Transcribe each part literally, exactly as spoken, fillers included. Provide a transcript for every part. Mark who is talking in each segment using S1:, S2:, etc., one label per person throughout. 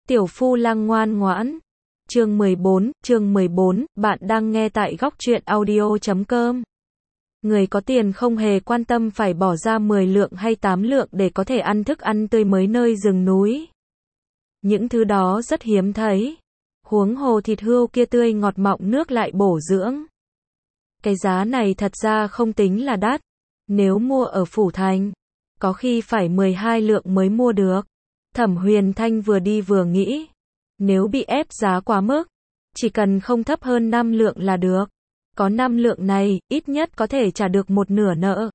S1: Tiểu Phu Lang ngoan ngoãn. Chương mười bốn, chương mười bốn, bạn đang nghe tại góc truyện audio chấm com. Người có tiền không hề quan tâm phải bỏ ra mười lượng hay tám lượng để có thể ăn thức ăn tươi mới nơi rừng núi. Những thứ đó rất hiếm thấy. Huống hồ thịt hươu kia tươi ngọt mọng nước lại bổ dưỡng. Cái giá này thật ra không tính là đắt. Nếu mua ở Phủ Thành, có khi phải mười hai lượng mới mua được. Thẩm Huyền Thanh vừa đi vừa nghĩ. Nếu bị ép giá quá mức, chỉ cần không thấp hơn năm lượng là được. Có năm lượng này, ít nhất có thể trả được một nửa nợ.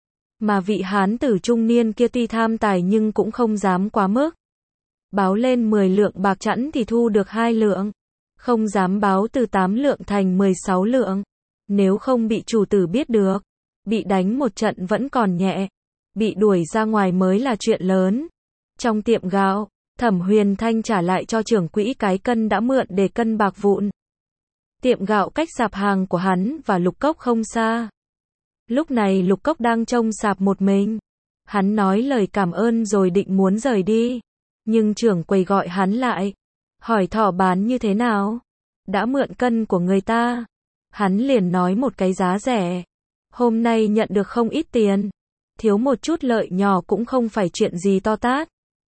S1: Mà vị hán tử trung niên kia tuy tham tài nhưng cũng không dám quá mức. Báo lên mười lượng bạc chẵn thì thu được hai lượng. Không dám báo từ tám lượng thành mười sáu lượng. Nếu không bị chủ tử biết được, bị đánh một trận vẫn còn nhẹ. Bị đuổi ra ngoài mới là chuyện lớn. Trong tiệm gạo, Thẩm Huyền Thanh trả lại cho trưởng quỹ cái cân đã mượn để cân bạc vụn. Tiệm gạo cách sạp hàng của hắn và Lục Cốc không xa. Lúc này Lục Cốc đang trông sạp một mình. Hắn nói lời cảm ơn rồi định muốn rời đi. Nhưng trưởng quầy gọi hắn lại. Hỏi thỏ bán như thế nào? Đã mượn cân của người ta. Hắn liền nói một cái giá rẻ. Hôm nay nhận được không ít tiền. Thiếu một chút lợi nhỏ cũng không phải chuyện gì to tát.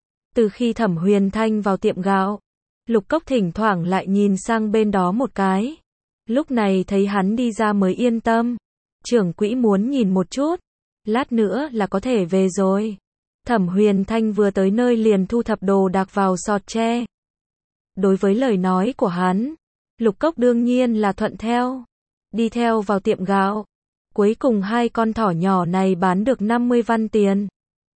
S1: Từ khi Thẩm Huyền Thanh vào tiệm gạo, Lục Cốc thỉnh thoảng lại nhìn sang bên đó một cái. Lúc này thấy hắn đi ra mới yên tâm. Trưởng quỹ muốn nhìn một chút. Lát nữa là có thể về rồi. Thẩm Huyền Thanh vừa tới nơi liền thu thập đồ đạc vào sọt tre. Đối với lời nói của hắn, Lục Cốc đương nhiên là thuận theo. Đi theo vào tiệm gạo. Cuối cùng hai con thỏ nhỏ này bán được năm mươi văn tiền.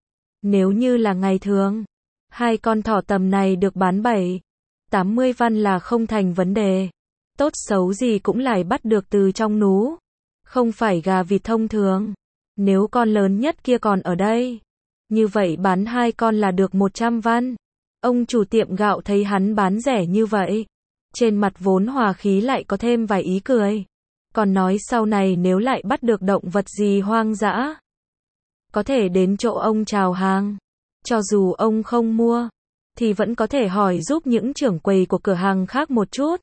S1: Nếu như là ngày thường, hai con thỏ tầm này được bán bảy, tám mươi văn là không thành vấn đề. Tốt xấu gì cũng lại bắt được từ trong nú. Không phải gà vịt thông thường. Nếu con lớn nhất kia còn ở đây, như vậy bán hai con là được một trăm văn. Ông chủ tiệm gạo thấy hắn bán rẻ như vậy. Trên mặt vốn hòa khí lại có thêm vài ý cười. Còn nói sau này nếu lại bắt được động vật gì hoang dã, có thể đến chỗ ông chào hàng. Cho dù ông không mua, thì vẫn có thể hỏi giúp những trưởng quầy của cửa hàng khác một chút.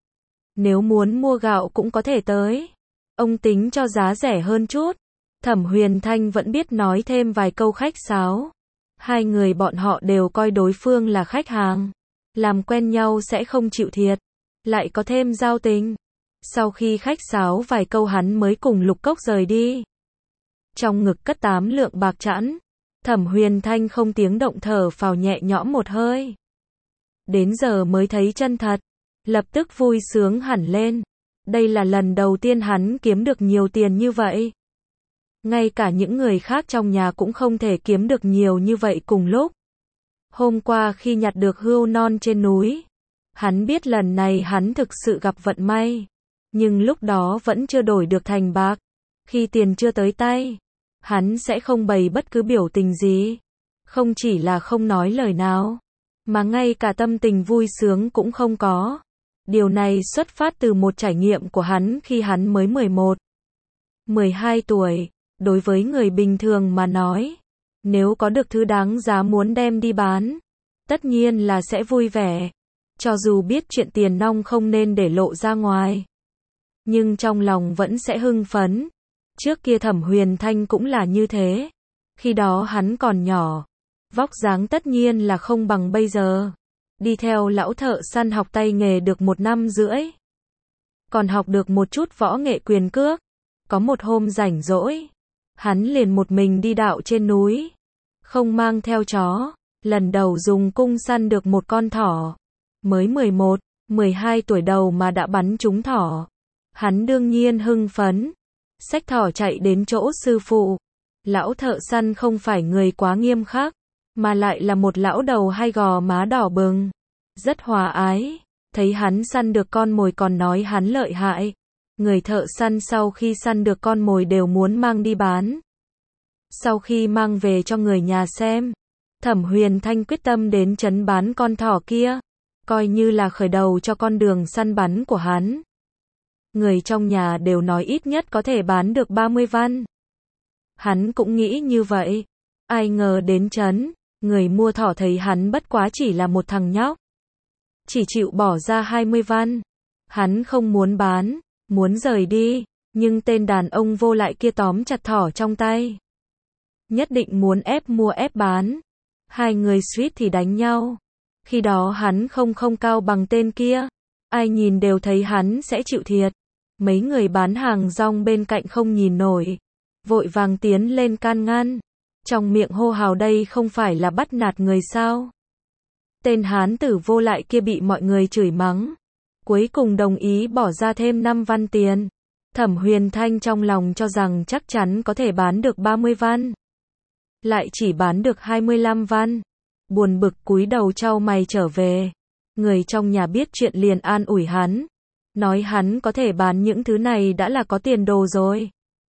S1: Nếu muốn mua gạo cũng có thể tới. Ông tính cho giá rẻ hơn chút. Thẩm Huyền Thanh vẫn biết nói thêm vài câu khách sáo. Hai người bọn họ đều coi đối phương là khách hàng. Làm quen nhau sẽ không chịu thiệt. Lại có thêm giao tình. Sau khi khách sáo vài câu hắn mới cùng Lục Cốc rời đi. Trong ngực cất tám lượng bạc chẵn. Thẩm Huyền Thanh không tiếng động thở phào nhẹ nhõm một hơi. Đến giờ mới thấy chân thật. Lập tức vui sướng hẳn lên. Đây là lần đầu tiên hắn kiếm được nhiều tiền như vậy. Ngay cả những người khác trong nhà cũng không thể kiếm được nhiều như vậy cùng lúc. Hôm qua khi nhặt được hươu non trên núi, hắn biết lần này hắn thực sự gặp vận may. Nhưng lúc đó vẫn chưa đổi được thành bạc. Khi tiền chưa tới tay, hắn sẽ không bày bất cứ biểu tình gì. Không chỉ là không nói lời nào, mà ngay cả tâm tình vui sướng cũng không có. Điều này xuất phát từ một trải nghiệm của hắn khi hắn mới mười một, mười hai tuổi. Đối với người bình thường mà nói, nếu có được thứ đáng giá muốn đem đi bán, tất nhiên là sẽ vui vẻ. Cho dù biết chuyện tiền nong không nên để lộ ra ngoài, nhưng trong lòng vẫn sẽ hưng phấn. Trước kia Thẩm Huyền Thanh cũng là như thế. Khi đó hắn còn nhỏ, vóc dáng tất nhiên là không bằng bây giờ. Đi theo lão thợ săn học tay nghề được một năm rưỡi. Còn học được một chút võ nghệ quyền cước. Có một hôm rảnh rỗi, hắn liền một mình đi dạo trên núi. Không mang theo chó. Lần đầu dùng cung săn được một con thỏ. Mới mười một, mười hai tuổi đầu mà đã bắn trúng thỏ. Hắn đương nhiên hưng phấn. Xách thỏ chạy đến chỗ sư phụ. Lão thợ săn không phải người quá nghiêm khắc, mà lại là một lão đầu hai gò má đỏ bừng. Rất hòa ái. Thấy hắn săn được con mồi còn nói hắn lợi hại. Người thợ săn sau khi săn được con mồi đều muốn mang đi bán. Sau khi mang về cho người nhà xem, Thẩm Huyền Thanh quyết tâm đến trấn bán con thỏ kia. Coi như là khởi đầu cho con đường săn bắn của hắn. Người trong nhà đều nói ít nhất có thể bán được ba mươi văn. Hắn cũng nghĩ như vậy. Ai ngờ đến trấn, người mua thỏ thấy hắn bất quá chỉ là một thằng nhóc. chỉ chịu bỏ ra hai mươi văn. Hắn không muốn bán, muốn rời đi, nhưng tên đàn ông vô lại kia tóm chặt thỏ trong tay. Nhất định muốn ép mua ép bán. Hai người suýt thì đánh nhau. Khi đó hắn không không cao bằng tên kia. Ai nhìn đều thấy hắn sẽ chịu thiệt. Mấy người bán hàng rong bên cạnh không nhìn nổi. Vội vàng tiến lên can ngăn. Trong miệng hô hào đây không phải là bắt nạt người sao. Tên hán tử vô lại kia bị mọi người chửi mắng. Cuối cùng đồng ý bỏ ra thêm năm văn tiền. Thẩm Huyền Thanh trong lòng cho rằng chắc chắn có thể bán được ba mươi văn. Lại chỉ bán được hai mươi lăm văn. Buồn bực cúi đầu chau mày trở về. Người trong nhà biết chuyện liền an ủi hắn. Nói hắn có thể bán những thứ này đã là có tiền đồ rồi.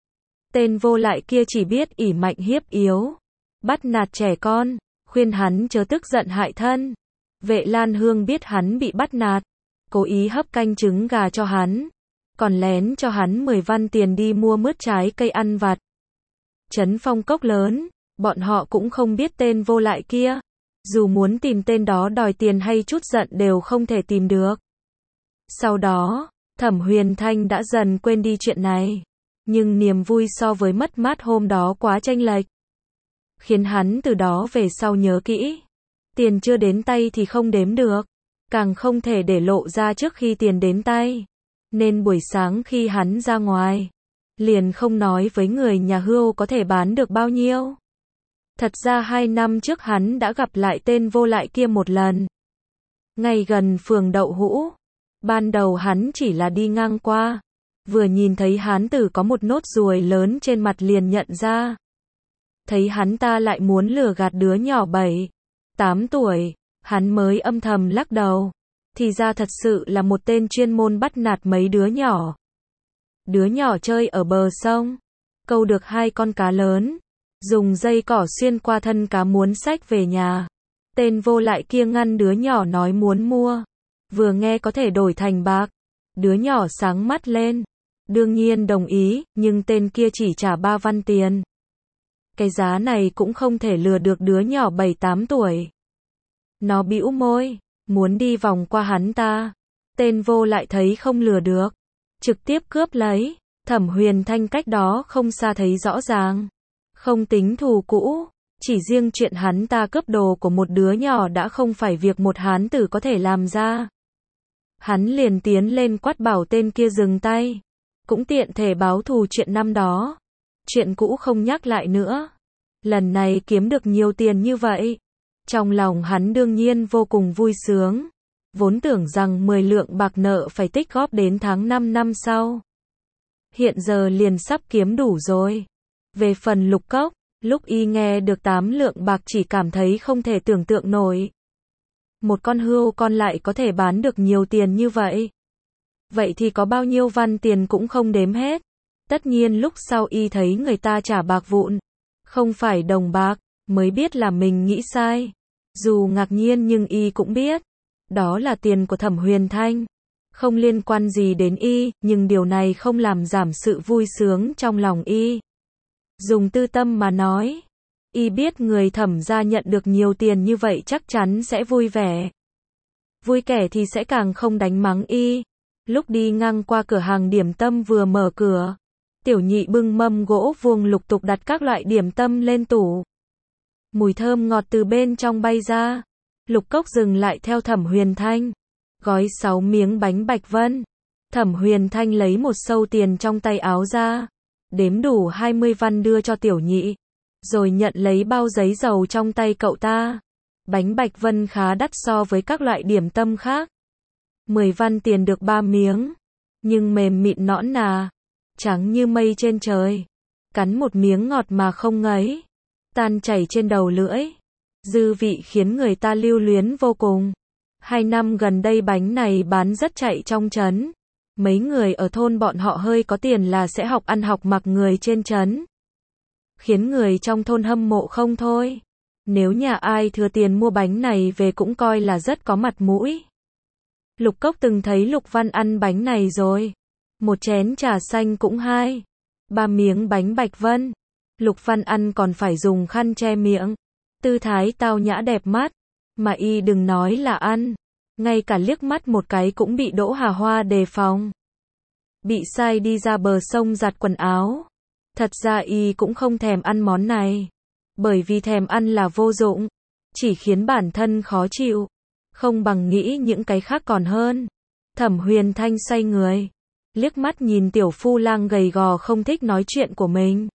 S1: Tên vô lại kia chỉ biết ỷ mạnh hiếp yếu. Bắt nạt trẻ con. Khuyên hắn chớ tức giận hại thân. Vệ Lan Hương biết hắn bị bắt nạt. Cố ý hấp canh trứng gà cho hắn. Còn lén cho hắn mười văn tiền đi mua mứt trái cây ăn vặt. Trấn Phong cốc lớn. Bọn họ cũng không biết tên vô lại kia. Dù muốn tìm tên đó đòi tiền hay chút giận đều không thể tìm được. Sau đó, Thẩm Huyền Thanh đã dần quên đi chuyện này. Nhưng niềm vui so với mất mát hôm đó quá chênh lệch. Khiến hắn từ đó về sau nhớ kỹ. Tiền chưa đến tay thì không đếm được. Càng không thể để lộ ra trước khi tiền đến tay. Nên buổi sáng khi hắn ra ngoài, liền không nói với người nhà Hưu có thể bán được bao nhiêu. Thật ra hai năm trước hắn đã gặp lại tên vô lại kia một lần. Ngay gần phường Đậu Hũ. Ban đầu hắn chỉ là đi ngang qua. Vừa nhìn thấy hán tử có một nốt ruồi lớn trên mặt liền nhận ra. Thấy hắn ta lại muốn lừa gạt đứa nhỏ bảy, tám tuổi, hắn mới âm thầm lắc đầu. Thì ra thật sự là một tên chuyên môn bắt nạt mấy đứa nhỏ. Đứa nhỏ chơi ở bờ sông, câu được hai con cá lớn, dùng dây cỏ xuyên qua thân cá muốn xách về nhà. Tên vô lại kia ngăn đứa nhỏ nói muốn mua, vừa nghe có thể đổi thành bạc, đứa nhỏ sáng mắt lên, đương nhiên đồng ý, nhưng tên kia chỉ trả ba văn tiền. Cái giá này cũng không thể lừa được đứa nhỏ bảy tám tuổi. Nó bĩu môi, muốn đi vòng qua hắn ta. Tên vô lại thấy không lừa được, trực tiếp cướp lấy. Thẩm Huyền Thanh cách đó không xa thấy rõ ràng. Không tính thù cũ, chỉ riêng chuyện hắn ta cướp đồ của một đứa nhỏ đã không phải việc một hán tử có thể làm ra. Hắn liền tiến lên quát bảo tên kia dừng tay. Cũng tiện thể báo thù chuyện năm đó. Chuyện cũ không nhắc lại nữa. Lần này kiếm được nhiều tiền như vậy. Trong lòng hắn đương nhiên vô cùng vui sướng. Vốn tưởng rằng mười lượng bạc nợ phải tích góp đến tháng năm năm sau. Hiện giờ liền sắp kiếm đủ rồi. Về phần Lục Cốc, lúc y nghe được tám lượng bạc chỉ cảm thấy không thể tưởng tượng nổi. Một con hươu con lại có thể bán được nhiều tiền như vậy. Vậy thì có bao nhiêu văn tiền cũng không đếm hết. Tất nhiên lúc sau y thấy người ta trả bạc vụn, không phải đồng bạc, mới biết là mình nghĩ sai. Dù ngạc nhiên nhưng y cũng biết, đó là tiền của Thẩm Huyền Thanh, không liên quan gì đến y, nhưng điều này không làm giảm sự vui sướng trong lòng y. Dùng tư tâm mà nói, y biết người Thẩm gia nhận được nhiều tiền như vậy chắc chắn sẽ vui vẻ. Vui kẻ thì sẽ càng không đánh mắng y. Lúc đi ngang qua cửa hàng điểm tâm vừa mở cửa, Tiểu Nhị bưng mâm gỗ vuông lục tục đặt các loại điểm tâm lên tủ. Mùi thơm ngọt từ bên trong bay ra. Lục Cốc dừng lại theo Thẩm Huyền Thanh, gói sáu miếng bánh bạch vân. Thẩm Huyền Thanh lấy một sâu tiền trong tay áo ra, đếm đủ hai mươi văn đưa cho Tiểu Nhị, rồi nhận lấy bao giấy dầu trong tay cậu ta. Bánh bạch vân khá đắt so với các loại điểm tâm khác. mười văn tiền được ba miếng, nhưng mềm mịn nõn nà, trắng như mây trên trời. Cắn một miếng ngọt mà không ngấy, tan chảy trên đầu lưỡi. Dư vị khiến người ta lưu luyến vô cùng. Hai năm gần đây bánh này bán rất chạy trong trấn. Mấy người ở thôn bọn họ hơi có tiền là sẽ học ăn học mặc người trên trấn. Khiến người trong thôn hâm mộ không thôi. Nếu nhà ai thừa tiền mua bánh này về cũng coi là rất có mặt mũi. Lục Cốc từng thấy Lục Văn ăn bánh này rồi. Một chén trà xanh cũng hai, ba miếng bánh bạch vân. Lục Văn ăn còn phải dùng khăn che miệng. Tư thái tao nhã đẹp mắt. Mà y đừng nói là ăn, ngay cả liếc mắt một cái cũng bị Đỗ Hà Hoa đề phòng. Bị sai đi ra bờ sông giặt quần áo. Thật ra y cũng không thèm ăn món này. Bởi vì thèm ăn là vô dụng. Chỉ khiến bản thân khó chịu. Không bằng nghĩ những cái khác còn hơn. Thẩm Huyền Thanh xoay người. Liếc mắt nhìn tiểu phu lang gầy gò không thích nói chuyện của mình.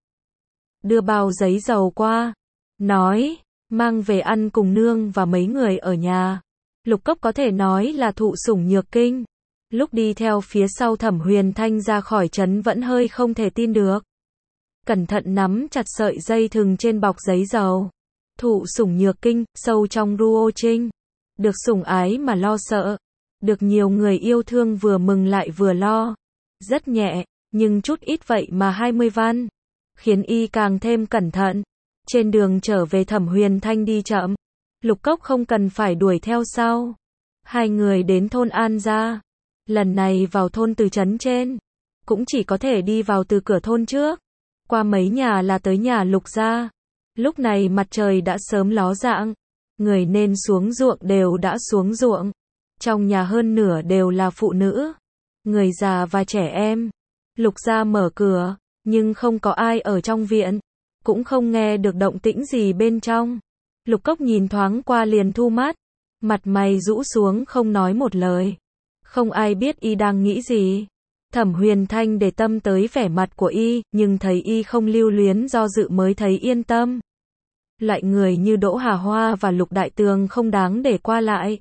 S1: Đưa bao giấy dầu qua. Nói, mang về ăn cùng nương và mấy người ở nhà. Lục Cốc có thể nói là thụ sủng nhược kinh. Lúc đi theo phía sau Thẩm Huyền Thanh ra khỏi trấn vẫn hơi không thể tin được. Cẩn thận nắm chặt sợi dây thừng trên bọc giấy dầu. Thụ sủng nhược kinh, sâu trong Ruo Trinh. Được sủng ái mà lo sợ. Được nhiều người yêu thương vừa mừng lại vừa lo. Rất nhẹ, nhưng chút ít vậy mà hai mươi văn. Khiến y càng thêm cẩn thận. Trên đường trở về Thẩm Huyền Thanh đi chậm. Lục Cốc không cần phải đuổi theo sau. Hai người đến thôn An Gia. Lần này vào thôn từ trấn trên. Cũng chỉ có thể đi vào từ cửa thôn trước. Qua mấy nhà là tới nhà Lục gia. Lúc này mặt trời đã sớm ló dạng. Người nên xuống ruộng đều đã xuống ruộng. Trong nhà hơn nửa đều là phụ nữ. Người già và trẻ em. Lục gia mở cửa. Nhưng không có ai ở trong viện. Cũng không nghe được động tĩnh gì bên trong. Lục Cốc nhìn thoáng qua liền thu mắt. Mặt mày rũ xuống không nói một lời. Không ai biết y đang nghĩ gì. Thẩm Huyền Thanh để tâm tới vẻ mặt của y, nhưng thấy y không lưu luyến do dự mới thấy yên tâm. Loại người như Đỗ Hà Hoa và Lục Đại Tường không đáng để qua lại.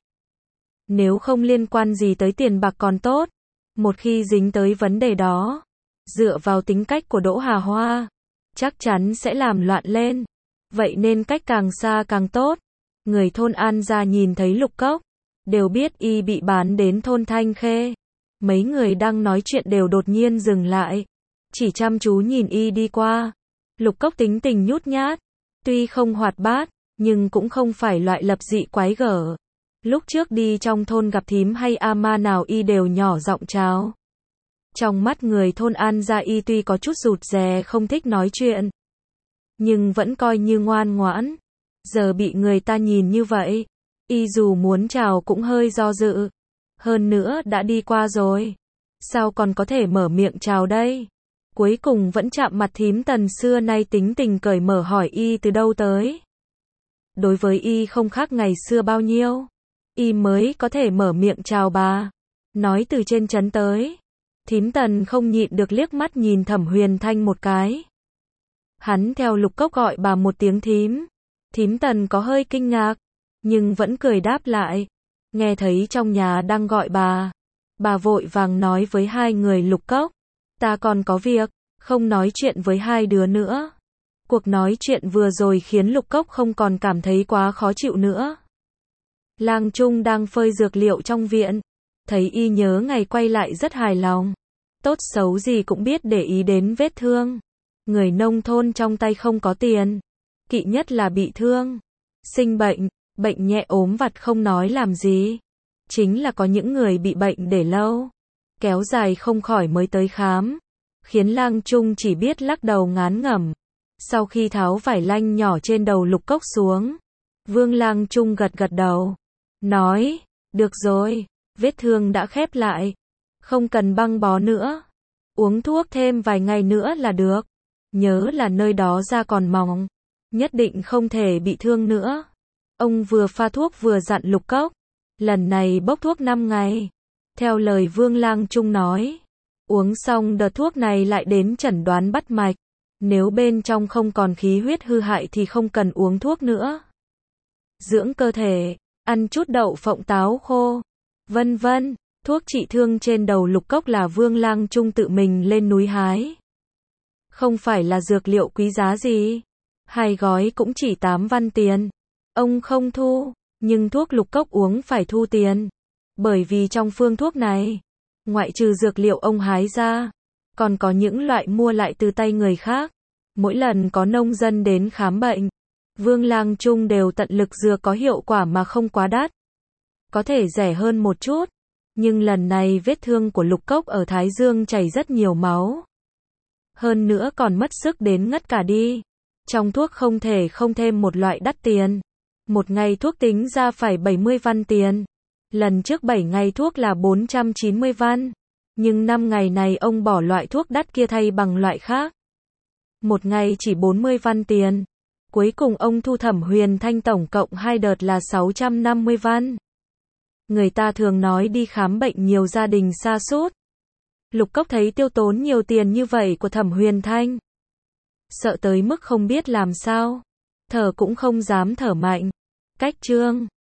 S1: Nếu không liên quan gì tới tiền bạc còn tốt. Một khi dính tới vấn đề đó, dựa vào tính cách của Đỗ Hà Hoa, chắc chắn sẽ làm loạn lên. Vậy nên cách càng xa càng tốt. Người thôn An Gia nhìn thấy Lục Cốc, đều biết y bị bán đến thôn Thanh Khê. Mấy người đang nói chuyện đều đột nhiên dừng lại. Chỉ chăm chú nhìn y đi qua. Lục Cốc tính tình nhút nhát. Tuy không hoạt bát, nhưng cũng không phải loại lập dị quái gở. Lúc trước đi trong thôn gặp thím hay ama nào y đều nhỏ giọng chào. Trong mắt người thôn An Gia y tuy có chút rụt rè không thích nói chuyện. Nhưng vẫn coi như ngoan ngoãn. Giờ bị người ta nhìn như vậy. Y dù muốn chào cũng hơi do dự. Hơn nữa đã đi qua rồi. Sao còn có thể mở miệng chào đây? Cuối cùng vẫn chạm mặt thím Tần xưa nay tính tình cởi mở hỏi y từ đâu tới. Đối với y không khác ngày xưa bao nhiêu. Y mới có thể mở miệng chào bà. Nói từ trên trấn tới. Thím Tần không nhịn được liếc mắt nhìn Thẩm Huyền Thanh một cái. Hắn theo Lục Cốc gọi bà một tiếng thím. Thím Tần có hơi kinh ngạc. Nhưng vẫn cười đáp lại. Nghe thấy trong nhà đang gọi bà. Bà vội vàng nói với hai người Lục Cốc. Ta còn có việc, không nói chuyện với hai đứa nữa. Cuộc nói chuyện vừa rồi khiến Lục Cốc không còn cảm thấy quá khó chịu nữa. Lang Trung đang phơi dược liệu trong viện. Thấy y nhớ ngày quay lại rất hài lòng. Tốt xấu gì cũng biết để ý đến vết thương. Người nông thôn trong tay không có tiền. Kỵ nhất là bị thương. Sinh bệnh, bệnh nhẹ ốm vặt không nói làm gì. Chính là có những người bị bệnh để lâu. Kéo dài không khỏi mới tới khám. Khiến Lang Trung chỉ biết lắc đầu ngán ngẩm. Sau khi tháo vải lanh nhỏ trên đầu Lục Cốc xuống. Vương Lang Trung gật gật đầu. Nói, được rồi, vết thương đã khép lại. Không cần băng bó nữa. Uống thuốc thêm vài ngày nữa là được. Nhớ là nơi đó da còn mỏng. Nhất định không thể bị thương nữa. Ông vừa pha thuốc vừa dặn Lục Cốc. Lần này bốc thuốc năm ngày. Theo lời Vương Lang Trung nói. Uống xong đợt thuốc này lại đến chẩn đoán bắt mạch. Nếu bên trong không còn khí huyết hư hại thì không cần uống thuốc nữa. Dưỡng cơ thể, ăn chút đậu phộng táo khô, vân vân. Thuốc trị thương trên đầu Lục Cốc là Vương Lang Trung tự mình lên núi hái. Không phải là dược liệu quý giá gì. Hai gói cũng chỉ tám văn tiền. Ông không thu, nhưng thuốc Lục Cốc uống phải thu tiền. Bởi vì trong phương thuốc này, ngoại trừ dược liệu ông hái ra, còn có những loại mua lại từ tay người khác. Mỗi lần có nông dân đến khám bệnh, Vương Lang Trung đều tận lực dừa có hiệu quả mà không quá đắt. Có thể rẻ hơn một chút, nhưng lần này vết thương của Lục Cốc ở Thái Dương chảy rất nhiều máu. Hơn nữa còn mất sức đến ngất cả đi. Trong thuốc không thể không thêm một loại đắt tiền. Một ngày thuốc tính ra phải bảy mươi văn tiền. Lần trước bảy ngày thuốc là bốn trăm chín mươi văn. Nhưng năm ngày này ông bỏ loại thuốc đắt kia thay bằng loại khác. Một ngày chỉ bốn mươi văn tiền. Cuối cùng ông thu Thẩm Huyền Thanh tổng cộng hai đợt là sáu trăm năm mươi văn. Người ta thường nói đi khám bệnh nhiều gia đình sa sút. Lục Cốc thấy tiêu tốn nhiều tiền như vậy của Thẩm Huyền Thanh. Sợ tới mức không biết làm sao. Thở cũng không dám thở mạnh. Cách chương